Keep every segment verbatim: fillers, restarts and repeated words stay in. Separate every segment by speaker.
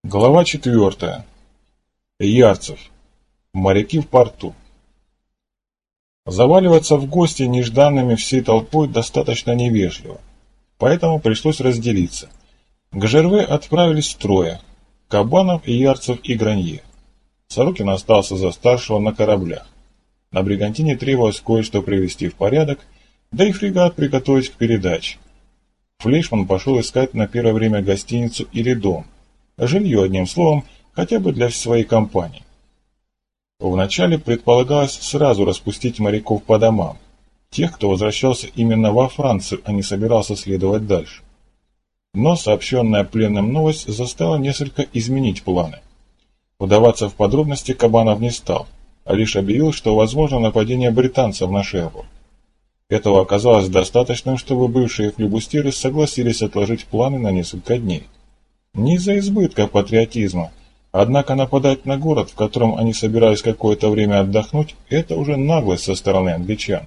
Speaker 1: Глава четвертая. Ярцев. Моряки в порту. Заваливаться в гости нежданными всей толпой достаточно невежливо, поэтому пришлось разделиться. К Жерве отправились трое: Кабанов, Ярцев и Гранье. Сорокин остался за старшего на кораблях. На Бригантине требовалось кое-что привести в порядок, да и фрегат приготовить к передаче. Флейшман пошел искать на первое время гостиницу или дом. Жилье, одним словом, хотя бы для своей компании. Вначале предполагалось сразу распустить моряков по домам, тех, кто возвращался именно во Францию, а не собирался следовать дальше. Но сообщенная пленным новость заставила несколько изменить планы. Вдаваться в подробности Кабанов не стал, а лишь объявил, что возможно нападение британцев на Шербург. Этого оказалось достаточным, чтобы бывшие флибустеры согласились отложить планы на несколько дней. Не из-за избытка патриотизма, однако нападать на город, в котором они собирались какое-то время отдохнуть, это уже наглость со стороны англичан.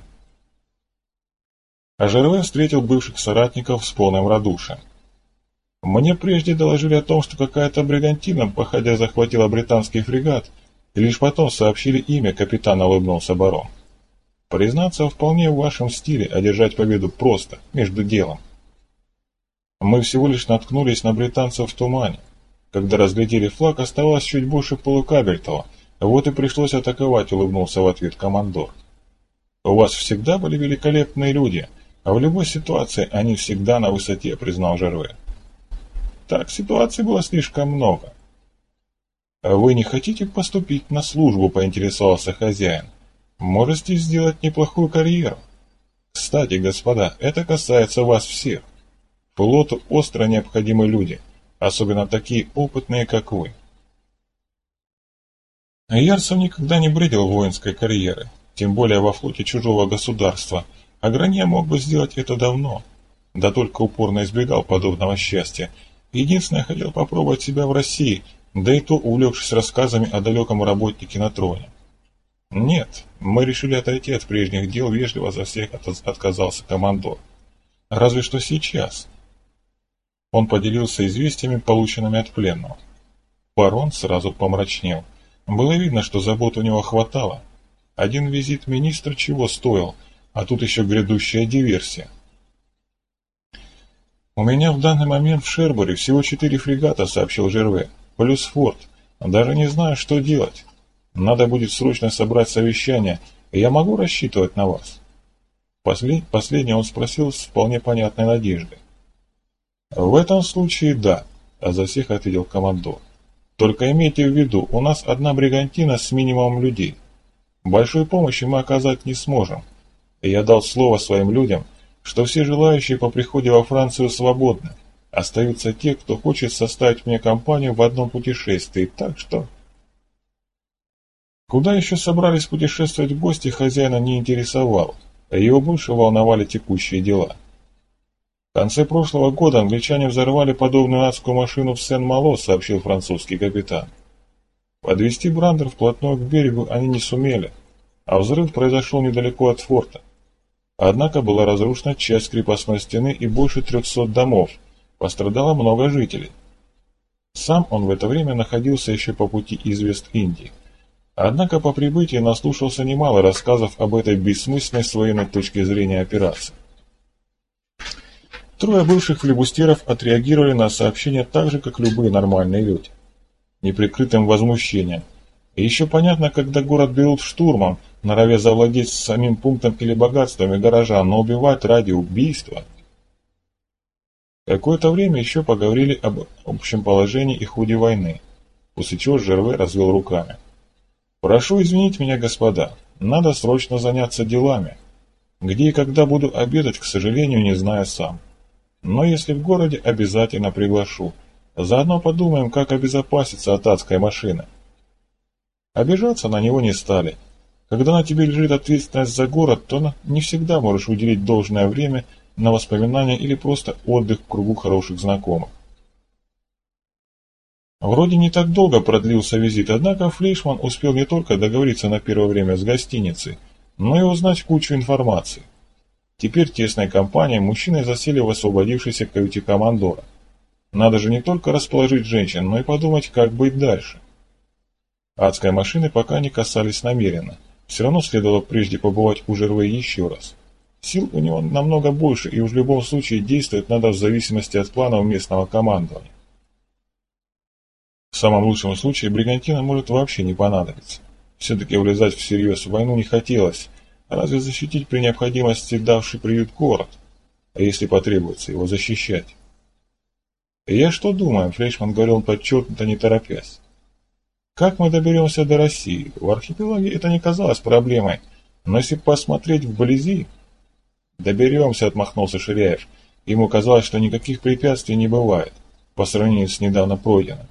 Speaker 1: А Жерве встретил бывших соратников с полным радушием. Мне прежде доложили о том, что какая-то бригантина, походя, захватила британский фрегат, и лишь потом сообщили имя капитана, улыбнулся барон. Признаться, вполне в вашем стиле одержать победу просто, между делом. Мы всего лишь наткнулись на британцев в тумане. Когда разглядели флаг, оставалось чуть больше полукабельтова, вот и пришлось атаковать, улыбнулся в ответ командор. У вас всегда были великолепные люди, а в любой ситуации они всегда на высоте, признал Жерве. Так, ситуаций было слишком много. А вы не хотите поступить на службу, поинтересовался хозяин. Можете сделать неплохую карьеру. Кстати, господа, это касается вас всех. Флоту остро необходимы люди, особенно такие опытные, как вы. Ярцев никогда не бредил воинской карьеры, тем более во флоте чужого государства, а Гранье мог бы сделать это давно, да только упорно избегал подобного счастья. Единственное, хотел попробовать себя в России, да и то увлекшись рассказами о далеком работнике на троне. Нет, мы решили отойти от прежних дел, вежливо за всех отказался командор. Разве что сейчас. Он поделился известиями, полученными от пленного. Барон сразу помрачнел. Было видно, что забот у него хватало. Один визит министра чего стоил, а тут еще грядущая диверсия. «У меня в данный момент в Шербуре всего четыре фрегата», — сообщил Жерве, — «плюс форт. Даже не знаю, что делать. Надо будет срочно собрать совещание, и я могу рассчитывать на вас». Послед... Последнее он спросил с вполне понятной надеждой. «В этом случае да», — а за всех ответил командор. «Только имейте в виду, у нас одна бригантина с минимумом людей. Большой помощи мы оказать не сможем. И я дал слово своим людям, что все желающие по приходе во Францию свободны. Остаются те, кто хочет составить мне компанию в одном путешествии, так что...» Куда еще собрались путешествовать в гости, хозяина не интересовало, а его больше волновали текущие дела. В конце прошлого года англичане взорвали подобную адскую машину в Сен-Мало, сообщил французский капитан. Подвести Брандер вплотную к берегу они не сумели, а взрыв произошел недалеко от форта. Однако была разрушена часть крепостной стены и больше трехсот домов, пострадало много жителей. Сам он в это время находился еще по пути из Вест-Индии. Однако по прибытии наслушался немало рассказов об этой бессмысленной с военной точки зрения операции. Трое бывших флибустеров отреагировали на сообщение так же, как любые нормальные люди. Неприкрытым возмущением. И еще понятно, когда город берут штурмом, норовя завладеть самим пунктом или богатствами горожан, но убивать ради убийства. Какое-то время еще поговорили об общем положении и ходе войны, после чего Жерве развел руками. «Прошу извинить меня, господа, надо срочно заняться делами. Где и когда буду обедать, к сожалению, не знаю сам. Но если в городе, обязательно приглашу. Заодно подумаем, как обезопаситься от адской машины». Обижаться на него не стали. Когда на тебе лежит ответственность за город, то не всегда можешь уделить должное время на воспоминания или просто отдых в кругу хороших знакомых. Вроде не так долго продлился визит, однако Флейшман успел не только договориться на первое время с гостиницей, но и узнать кучу информации. Теперь тесной компанией мужчины засели в освободившейся каюте командора. Надо же не только расположить женщин, но и подумать, как быть дальше. Адской машины пока не касались намеренно. Все равно следовало прежде побывать у Жерве еще раз. Сил у него намного больше, и уж в любом случае действовать надо в зависимости от планов местного командования. В самом лучшем случае бригантина может вообще не понадобиться. Все-таки влезать всерьез в войну не хотелось, разве защитить при необходимости давший приют город, а если потребуется его защищать. «Я что думаю?» — Флейшман говорил подчеркнуто, не торопясь. «Как мы доберемся до России? В архипелаге это не казалось проблемой, но если посмотреть вблизи...» «Доберемся», — отмахнулся Ширяев. Ему казалось, что никаких препятствий не бывает, по сравнению с недавно пройденным.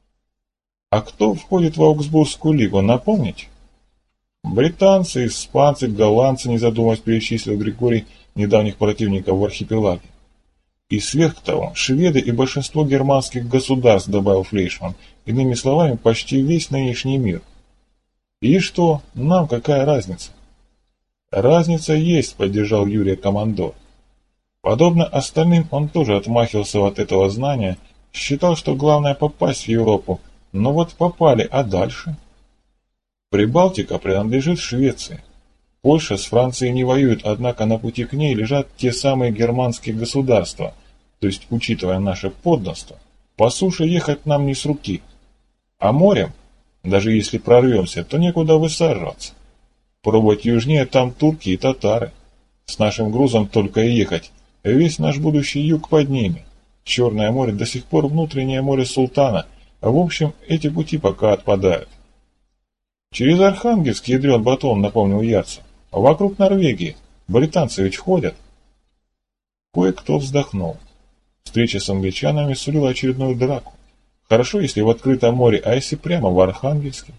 Speaker 1: «А кто входит в Аугсбургскую лигу, напомнить?» «Британцы, испанцы, голландцы», — не задумываясь, перечислил Григорий недавних противников в архипелаге. «И сверх того, шведы и большинство германских государств», — добавил Флейшман, иными словами, почти весь нынешний мир. «И что? Нам какая разница?» «Разница есть», — поддержал Юрия командор. Подобно остальным, он тоже отмахивался от этого знания, считал, что главное попасть в Европу, но вот попали, а дальше? Прибалтика принадлежит Швеции. Польша с Францией не воюет, однако на пути к ней лежат те самые германские государства, то есть, учитывая наше подданство, по суше ехать нам не с руки. А морем, даже если прорвемся, то некуда высаживаться. Пробовать южнее, там турки и татары. С нашим грузом только и ехать, весь наш будущий юг под ними. Черное море до сих пор внутреннее море султана, а в общем, эти пути пока отпадают. Через Архангельск ядрен батон, напомнил Ярцев. Вокруг Норвегии. Британцы ведь ходят. Кое-кто вздохнул. Встреча с англичанами сулила очередную драку. Хорошо, если в открытом море, а если прямо в Архангельске?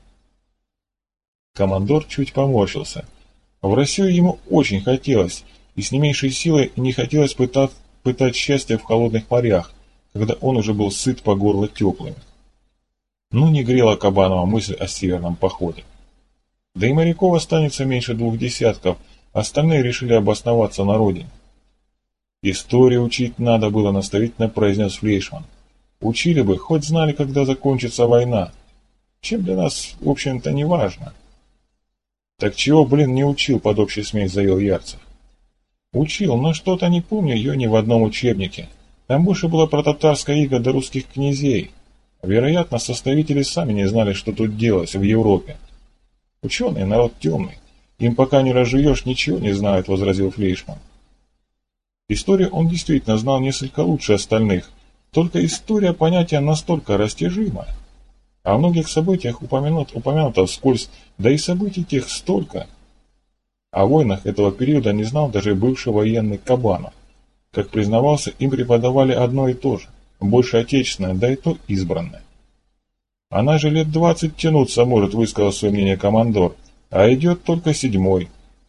Speaker 1: Командор чуть поморщился. В Россию ему очень хотелось, и с не меньшей силой не хотелось пытать, пытать счастье в холодных морях, когда он уже был сыт по горло теплыми. Ну, не грела Кабанова мысль о северном походе. Да и моряков останется меньше двух десятков, остальные решили обосноваться на родине. «Историю учить надо было», — наставительно произнес Флейшман. «Учили бы, хоть знали, когда закончится война. Чем для нас, в общем-то, не важно». «Так чего, блин, не учил?» — под общий смех заявил Ярцев. «Учил, но что-то не помню ее ни в одном учебнике. Там больше было про татарское иго до русских князей. Вероятно, составители сами не знали, что тут делать в Европе. Ученые — народ темный. Им пока не разжуешь, ничего не знают», — возразил Флейшман. Историю он действительно знал несколько лучше остальных, только история — понятие настолько растяжимое. О многих событиях упомянут, упомянуто вскользь, да и событий тех столько. О войнах этого периода не знал даже бывший военный Кабанов. Как признавался, им преподавали одно и то же, больше отечественное, да и то избранное. «Она же лет двадцать тянуться может», — высказал свое мнение командор, — «а идет только седьмой».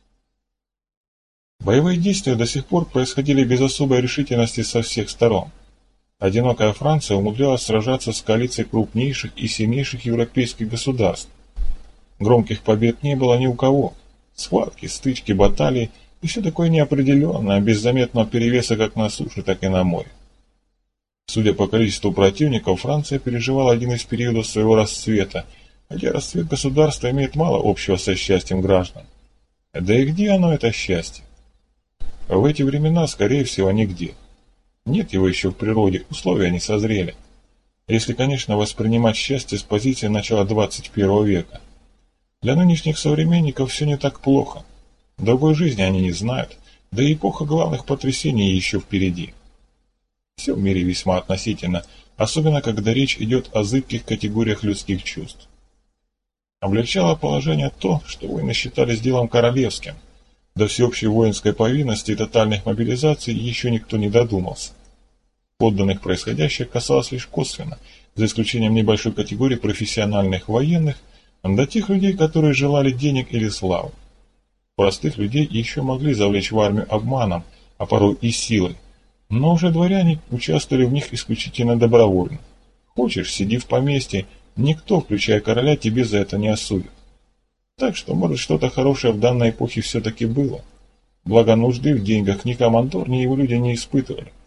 Speaker 1: Боевые действия до сих пор происходили без особой решительности со всех сторон. Одинокая Франция умудрялась сражаться с коалицией крупнейших и сильнейших европейских государств. Громких побед не было ни у кого. Схватки, стычки, баталии и все такое неопределенное, без заметного перевеса как на суше, так и на море. Судя по количеству противников, Франция переживала один из периодов своего расцвета, хотя расцвет государства имеет мало общего со счастьем граждан. Да и где оно, это счастье? В эти времена, скорее всего, нигде. Нет его еще в природе, условия не созрели. Если, конечно, воспринимать счастье с позиции начала двадцать первого века. Для нынешних современников все не так плохо. Другой жизни они не знают, да и эпоха главных потрясений еще впереди. Все в мире весьма относительно, особенно когда речь идет о зыбких категориях людских чувств. Облегчало положение то, что войны считались делом королевским. До всеобщей воинской повинности и тотальных мобилизаций еще никто не додумался. Подданных происходящее касалось лишь косвенно, за исключением небольшой категории профессиональных военных, до тех людей, которые желали денег или славы. Простых людей еще могли завлечь в армию обманом, а порой и силой, но уже дворяне участвовали в них исключительно добровольно. Хочешь, сиди в поместье, никто, включая короля, тебе за это не осудит. Так что, может, что-то хорошее в данной эпохе все-таки было. Благо нужды в деньгах ни командор, ни его люди не испытывали.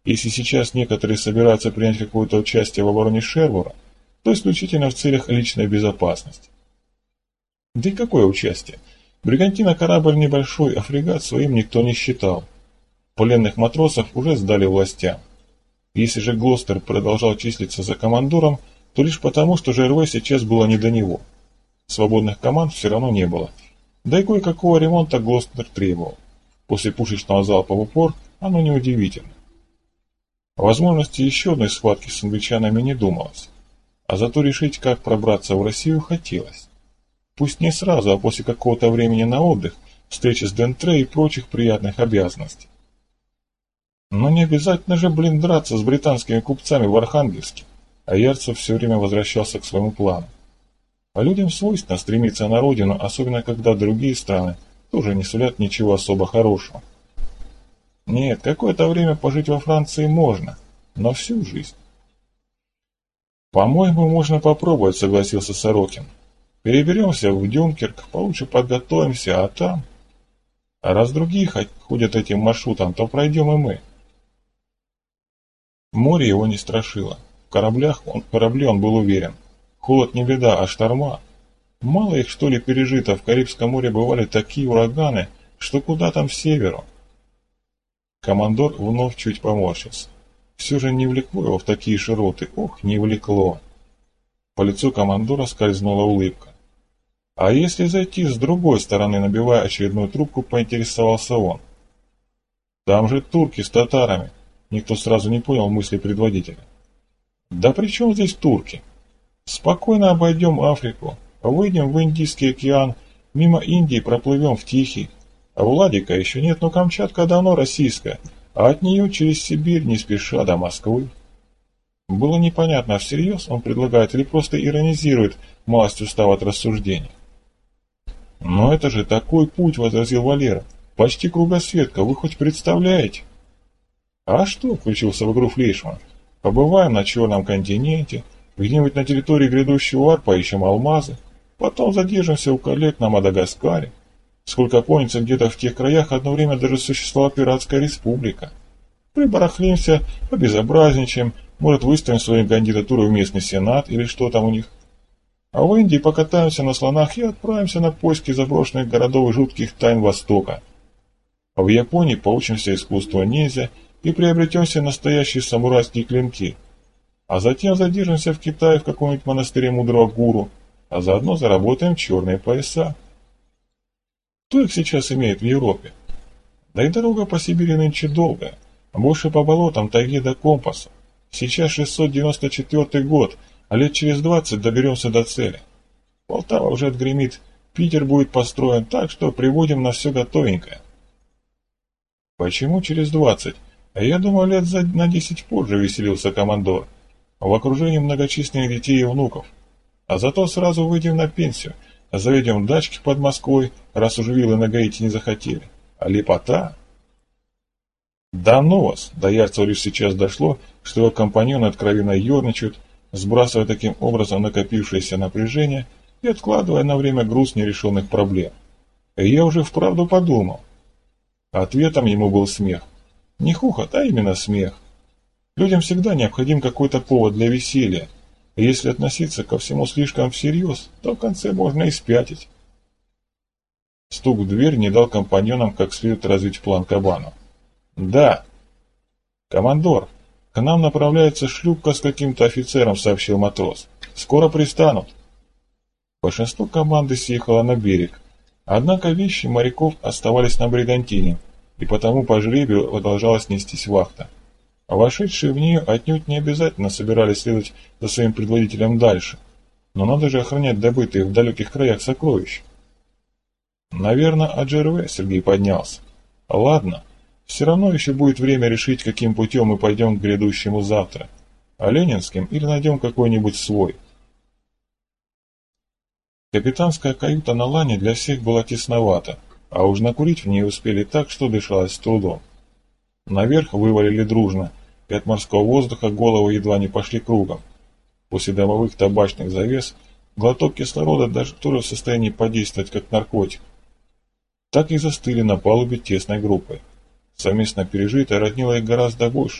Speaker 1: Если сейчас некоторые собираются принять какое-то участие в обороне Шервура, то исключительно в целях личной безопасности. Да и какое участие? Бригантина корабль небольшой, а фрегат своим никто не считал. Пленных матросов уже сдали властям. Если же Глостер продолжал числиться за командором, то лишь потому, что ЖРВ сейчас было не до него. Свободных команд все равно не было. Да и кое-какого ремонта Глостер требовал. После пушечного залпа в упор оно неудивительно. О возможности еще одной схватки с англичанами не думалось. А зато решить, как пробраться в Россию, хотелось. Пусть не сразу, а после какого-то времени на отдых, встречи с Дентре и прочих приятных обязанностей. Но не обязательно же, блин, драться с британскими купцами в Архангельске, а Ярцев все время возвращался к своему плану. А людям свойственно стремиться на родину, особенно когда другие страны тоже не сулят ничего особо хорошего. Нет, какое-то время пожить во Франции можно, но всю жизнь. «По-моему, можно попробовать», — согласился Сорокин. «Переберемся в Дюнкерк, получше подготовимся, а там...» «А раз другие ходят этим маршрутом, то пройдем и мы». Море его не страшило. В кораблях он, в корабле он был уверен. Холод не беда, а шторма. Мало их, что ли, пережито. В Карибском море бывали такие ураганы, что куда там в северу. Командор вновь чуть поморщился. Все же не влекло его в такие широты. Ох, не влекло. По лицу командора скользнула улыбка. А если зайти с другой стороны, набивая очередную трубку, поинтересовался он. Там же турки с татарами. Никто сразу не понял мысли предводителя. Да при чем здесь турки? Спокойно обойдем Африку, выйдем в Индийский океан, мимо Индии проплывем в Тихий. А Владика еще нет, но Камчатка давно российская, а от нее через Сибирь не спеша до Москвы. Было непонятно, всерьез он предлагает или просто иронизирует, малость устав от рассуждений. «Но это же такой путь», — возразил Валера, — «почти кругосветка, вы хоть представляете?» «А что?» — включился в игру Флейшман. «Побываем на Черном континенте, где-нибудь на территории грядущего ар поищем алмазы, потом задержимся у коллег на Мадагаскаре. Сколько помнится, где-то в тех краях одно время даже существовала пиратская республика. Прибарахлимся, побезобразничаем, может, выставим свою кандидатуру в местный сенат или что там у них. А в Индии покатаемся на слонах и отправимся на поиски заброшенных городов и жутких тайн Востока. А в Японии поучимся искусству ниндзя и приобретем себе настоящие самурайские клинки. А затем задержимся в Китае в каком-нибудь монастыре мудрого гуру, а заодно заработаем черные пояса. Кто их сейчас имеет в Европе? Да и дорога по Сибири нынче долгая, больше по болотам, тайге до компаса. Сейчас шестьсот девяносто четвёртый год, а лет через двадцать доберемся до цели. Полтава уже отгремит, Питер будет построен, так что приводим на все готовенькое. Почему через двадцать? А я думал, лет за на десять позже, веселился командор. В окружении многочисленных детей и внуков. А зато сразу выйдем на пенсию, заведем дачки под Москвой, раз уж виллы на Гаити не захотели. А лепота... Да ну вас! До Ярцева лишь сейчас дошло, что его компаньоны откровенно ерничают, сбрасывая таким образом накопившееся напряжение и откладывая на время груз нерешенных проблем. И я уже вправду подумал. Ответом ему был смех. Не хохот, а именно смех. Людям всегда необходим какой-то повод для веселья, и если относиться ко всему слишком всерьез, то в конце можно и спятить. Стук в дверь не дал компаньонам как следует развить план Кабану. «Да». «Командор, к нам направляется шлюпка с каким-то офицером», — сообщил матрос. «Скоро пристанут». Большинство команды съехало на берег, однако вещи моряков оставались на бригантине, и потому по жребию продолжалась нестись вахта. А вошедшие в нее отнюдь не обязательно собирались следовать за своим предводителем дальше, но надо же охранять добытые в далеких краях сокровища. «Наверное, от ЖРВ», — Сергей поднялся. «Ладно, все равно еще будет время решить, каким путем мы пойдем к грядущему завтра, а ленинским или найдем какой-нибудь свой». Капитанская каюта на лане для всех была тесновата, а уж накурить в ней успели так, что дышалось с трудом. Наверх вывалили дружно, и от морского воздуха головы едва не пошли кругом. После домовых табачных завес глоток кислорода даже тоже в состоянии подействовать как наркотик. Так и застыли на палубе тесной группой. Совместно пережитое роднило их гораздо больше,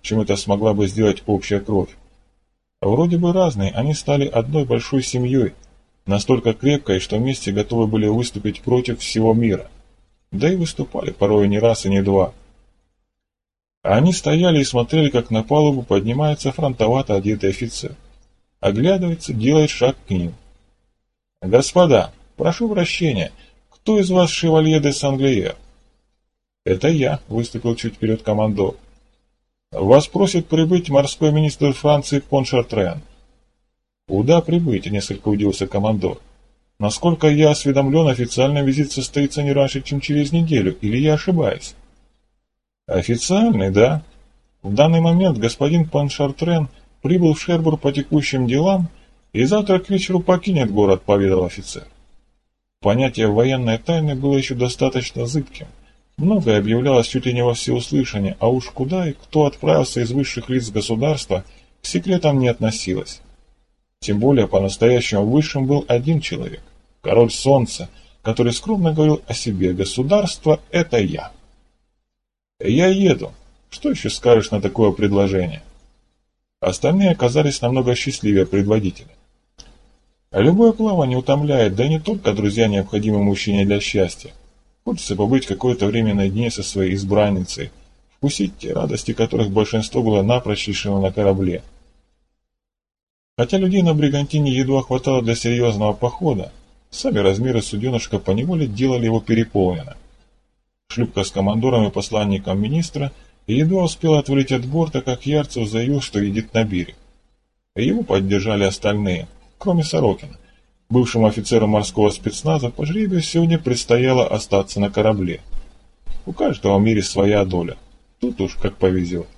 Speaker 1: чем это смогла бы сделать общая кровь. Вроде бы разные, они стали одной большой семьей, настолько крепкой, что вместе готовы были выступить против всего мира. Да и выступали порой не раз и не два. Они стояли и смотрели, как на палубу поднимается фронтовато одетый офицер. Оглядывается, делает шаг к ним. «Господа, прошу прощения, кто из вас шевалье де Санглиер?» «Это я», — выступил чуть вперед командор. «Вас просит прибыть морской министр Франции Поншартрен». «Куда прибыть?» — несколько удивился командор. «Насколько я осведомлен, официальный визит состоится не раньше, чем через неделю, или я ошибаюсь?» «Официальный, да. В данный момент господин Поншартрен прибыл в Шербур по текущим делам и завтра к вечеру покинет город», — поведал офицер. Понятие военной тайны было еще достаточно зыбким. Многое объявлялось чуть ли не во всеуслышание, а уж куда и кто отправился из высших лиц государства, к секретам не относилось. Тем более по-настоящему высшим был один человек, король Солнца, который скромно говорил о себе: «Государство — это я». «Я еду. Что еще скажешь на такое предложение?» Остальные оказались намного счастливее предводителя. Любое плавание утомляет, да и не только друзья необходимы мужчине для счастья. Хочется побыть какое-то время наедине со своей избранницей, вкусить те радости, которых большинство было напрочь лишено на корабле. Хотя людей на Бригантине едва хватало для серьезного похода, сами размеры суденышка поневоле делали его переполненным. Шлюпка с командором и посланником министра едва успела отвалить от борта, как Ярцев заявил, что едет на берег. Его поддержали остальные, кроме Сорокина. Бывшему офицеру морского спецназа по жребию сегодня предстояло остаться на корабле. У каждого в мире своя доля. Тут уж как повезет.